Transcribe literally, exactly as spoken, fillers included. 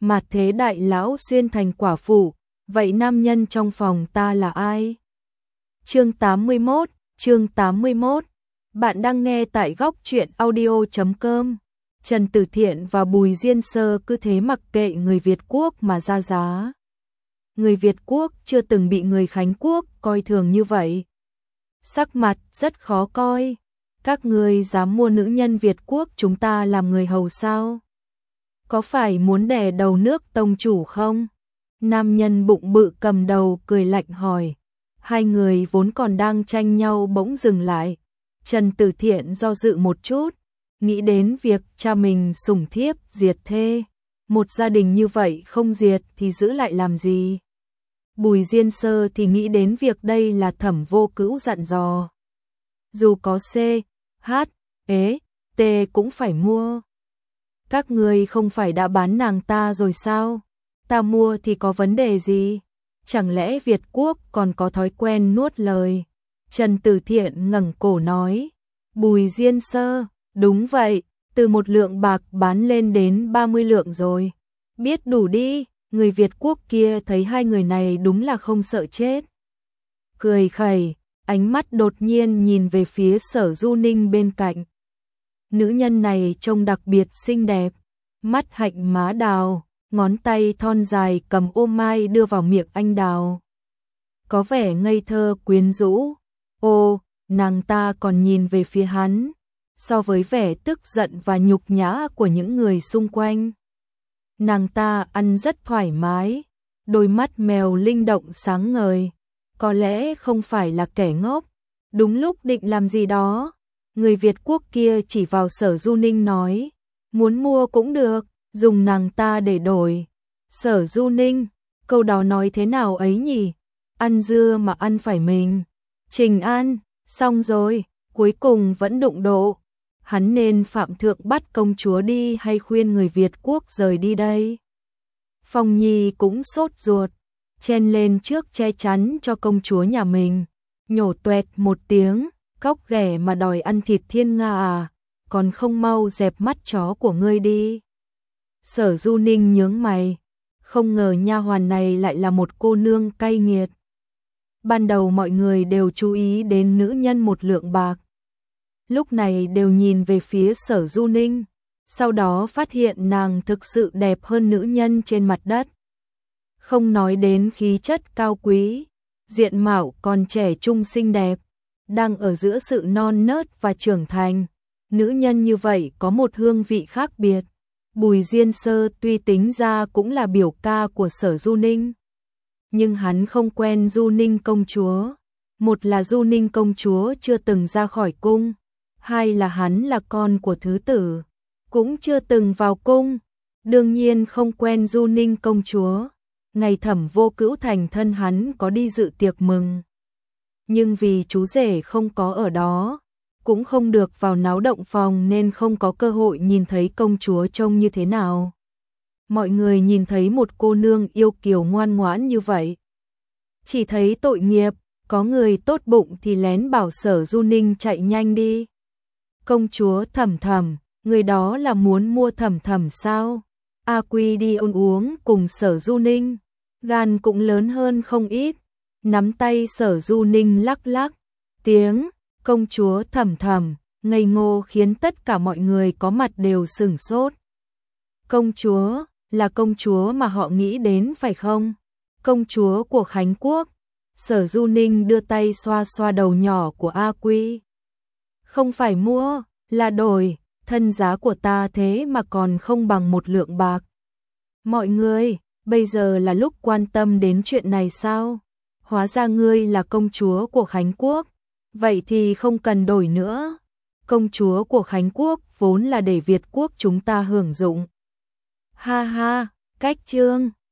mà thế đại lão xuyên thành quả phụ, vậy nam nhân trong phòng ta là ai? Chương tám mươi mốt, chương tám mươi mốt. Bạn đang nghe tại góc truyện audio chấm com. Trần Tử Thiện và Bùi Diên Sơ cứ thế mặc kệ người Việt Quốc mà ra giá. Người Việt Quốc chưa từng bị người Khánh Quốc coi thường như vậy. Sắc mặt rất khó coi. Các ngươi dám mua nữ nhân Việt Quốc chúng ta làm người hầu sao? Có phải muốn đè đầu nước tông chủ không? Nam nhân bụng bự cầm đầu cười lạnh hỏi. Hai người vốn còn đang tranh nhau bỗng dừng lại. Trần Tử Thiện do dự một chút, nghĩ đến việc cha mình sủng thiếp diệt thê. Một gia đình như vậy không diệt thì giữ lại làm gì? Bùi Diên Sơ thì nghĩ đến việc đây là Thẩm Vô Cữu dặn dò. Dù có C, H, E, T cũng phải mua. Các ngươi không phải đã bán nàng ta rồi sao? Ta mua thì có vấn đề gì? Chẳng lẽ Việt Quốc còn có thói quen nuốt lời? Trần Tử Thiện ngẩng cổ nói. Bùi Diên Sơ, đúng vậy, từ một lượng bạc bán lên đến ba mươi lượng rồi. Biết đủ đi, người Việt Quốc kia thấy hai người này đúng là không sợ chết. Cười khẩy, ánh mắt đột nhiên nhìn về phía Sở Du Ninh bên cạnh. Nữ nhân này trông đặc biệt xinh đẹp, mắt hạnh má đào, ngón tay thon dài cầm ô mai đưa vào miệng anh đào. Có vẻ ngây thơ quyến rũ. Ô, nàng ta còn nhìn về phía hắn, so với vẻ tức giận và nhục nhã của những người xung quanh. Nàng ta ăn rất thoải mái, đôi mắt mèo linh động sáng ngời, có lẽ không phải là kẻ ngốc. Đúng lúc định làm gì đó, người Việt Quốc kia chỉ vào Sở Du Ninh nói, muốn mua cũng được, dùng nàng ta để đổi. Sở Du Ninh, câu đó nói thế nào ấy nhỉ? Ăn dưa mà ăn phải mình. Trình An, xong rồi, cuối cùng vẫn đụng độ. Hắn nên phạm thượng bắt công chúa đi hay khuyên người Việt Quốc rời đi đây? Phong Nhi cũng sốt ruột, chen lên trước che chắn cho công chúa nhà mình, nhổ toẹt một tiếng, cóc ghẻ mà đòi ăn thịt thiên nga à, còn không mau dẹp mắt chó của ngươi đi. Sở Du Ninh nhướng mày, không ngờ nha hoàn này lại là một cô nương cay nghiệt. Ban đầu mọi người đều chú ý đến nữ nhân một lượng bạc, lúc này đều nhìn về phía Sở Du Ninh, sau đó phát hiện nàng thực sự đẹp hơn nữ nhân trên mặt đất. Không nói đến khí chất cao quý, diện mạo còn trẻ trung xinh đẹp, đang ở giữa sự non nớt và trưởng thành, nữ nhân như vậy có một hương vị khác biệt. Bùi Diên Sơ tuy tính ra cũng là biểu ca của Sở Du Ninh, nhưng hắn không quen Du Ninh công chúa. Một là Du Ninh công chúa chưa từng ra khỏi cung, hai là hắn là con của thứ tử, cũng chưa từng vào cung, đương nhiên không quen Du Ninh công chúa. Ngày Thẩm Vô Cữu thành thân hắn có đi dự tiệc mừng, nhưng vì chú rể không có ở đó, cũng không được vào náo động phòng nên không có cơ hội nhìn thấy công chúa trông như thế nào. Mọi người nhìn thấy một cô nương yêu kiều ngoan ngoãn như vậy, chỉ thấy tội nghiệp, có người tốt bụng thì lén bảo Sở Du Ninh chạy nhanh đi. Công chúa Thẩm Thẩm, người đó là muốn mua Thẩm Thẩm sao? A Quy đi ôn uống cùng Sở Du Ninh, gan cũng lớn hơn không ít, nắm tay Sở Du Ninh lắc lắc, tiếng công chúa Thẩm Thẩm ngây ngô khiến tất cả mọi người có mặt đều sửng sốt. Công chúa, là công chúa mà họ nghĩ đến phải không? Công chúa của Khánh Quốc. Sở Du Ninh đưa tay xoa xoa đầu nhỏ của A Quy. Không phải mua, là đổi, thân giá của ta thế mà còn không bằng một lượng bạc. Mọi người, bây giờ là lúc quan tâm đến chuyện này sao? Hóa ra ngươi là công chúa của Khánh Quốc, vậy thì không cần đổi nữa. Công chúa của Khánh Quốc vốn là để Việt Quốc chúng ta hưởng dụng. Ha ha, cách chương.